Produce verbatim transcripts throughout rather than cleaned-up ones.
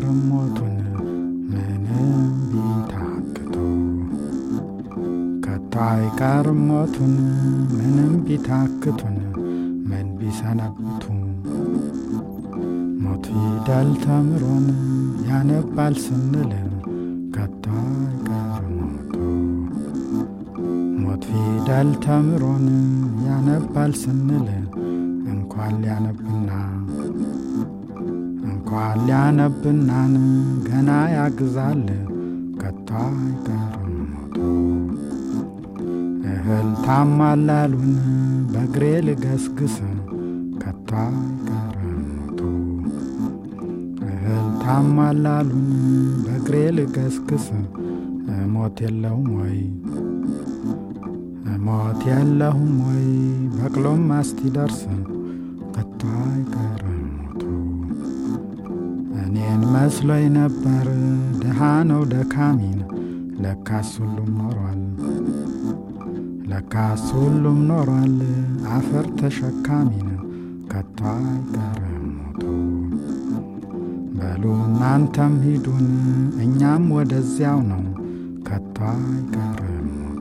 አይቀርም ሞቱን ምንም ቢታክቱ ከቶ አይቀርም ሞቱን ምንም ቢታክቱን ምን ቢሰነብቱ ሞት ፊደል ተምሮን ያነባል ስንል ከቶ አይቀርም ሞቱ ሞት ፊደል ተምሮን ያነባል ስንል እንኳን ሊያነብና እንኳን ሊያነብናን ገና ያግዛል ከቶ አይቀርም ሞቱ እህል ታማላሉን በእግሬ ልገስግስ ከቶ አይቀርም ሞቱ እህል ታማላሉን በእግሬ ልገስግስ ሞት የለውም ወይ ሞት የለሁም ወይ በቅሎም አስቲደርስ ከቶ አይቀርም ሞቱ እኔን መስሎኝ ነበር ድሃ ነው ደካሚን ለካስ ሁሉም ኖሯል ለካስ ሁሉም ኖሯል አፈር ተሸካሚን ከቶ አይቀርም ሞቱ በሉ እናንተም ሂዱን እኛም ወደዚያው ነው ከቶ አይቀርም ሞቱ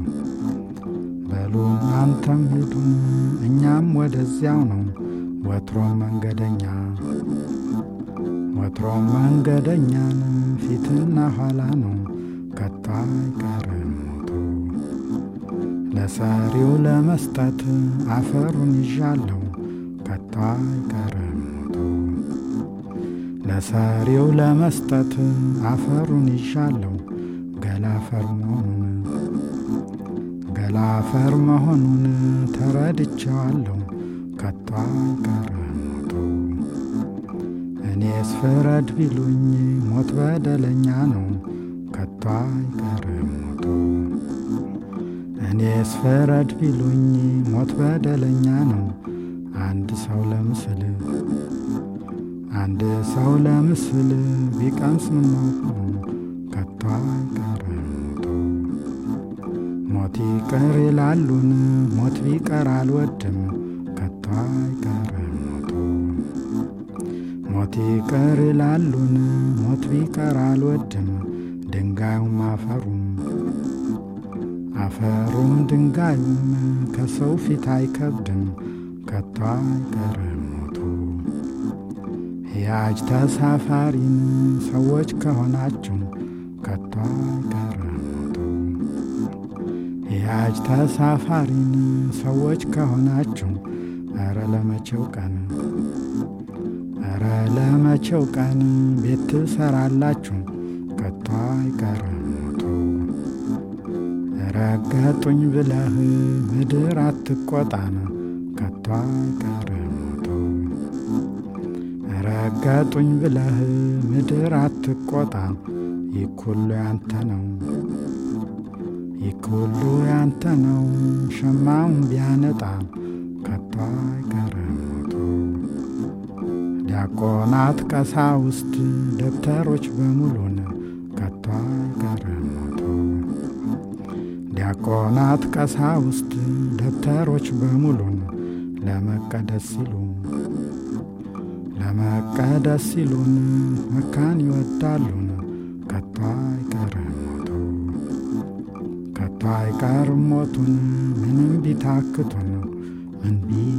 በሉ እናንተም ሂዱን እኛም ወደዚያው ነው ወትሮም መንገደኛ ወትሮም መንገደኛን ፊትና ኋላ ነው ከቶ አይቀርም ሞቱ ለሰሪው ለመስጠት አፈሩን ይዣለሁ ከቶ አይቀርም ሞቱ ለሰሪው ለመስጠት አፈሩን ይዣለሁ ገላፈር መሆኑን ገላፈር መሆኑን ተረድቼዋለሁ ከቶ አይቀርም ሞቱ እኔስ ፍረድ ቢሉኝ ሞት በደለኛ ነው ከቶ አይቀርም ሞቱ እኔስ ፍረድ ቢሉኝ ሞት በደለኛ ነው አንድ ሰው ለምስል አንድ ሰው ለምስል ቢቀምስ ምነው ከቶ አይቀርም ሞቱ ሞት ይቅር ይላሉን ሞት ቢቀር አልወድም ከቶ አይቀርም ሞቱ ሞት ይቅር ይላሉን ሞት ቢቀር አልወድም ድንጋዩም አፈሩም አፈሩም ድንጋዩም ከሰው ፊት አይከብድም ከቶ አይቀርም ሞቱ ሕያጅ ተሳፋሪን ሰዎች ከሆናችሁ ከቶ አይቀርም ሞቱ ሕያጅ ተሳፋሪን ሰዎች ከሆናችሁ ኧረ ለመቼው ቀን ኧረ ለመቼው ቀን ቤት ትሰራላችሁ ከቶ አይቀርም ሞቱ ረገጡኝ ብለህ ምድር አትቆጣን ከቶ አይቀርም ሞቱ ረገጡኝ ብለህ ምድር አትቆጣ ይኩሉ ያንተ ነው ይኩሉ ያንተ ነው ሸማውን ቢያነጣ ከቶ አይቀርም ሞቱ ዲያቆናት ቀሳውስት ደብተሮች በሙሉን ከቶ አይቀርም ሞቱ ዲያቆናት ቀሳውስት ደብተሮች በሙሉን ለመቀደስ ሲሉ ለመቀደስ ሲሉን መካን ይወዳሉን ከቶ አይቀርም ሞቱ ከቶ አይቀርም ሞቱን ምንም ቢታክቱን ምን ቢ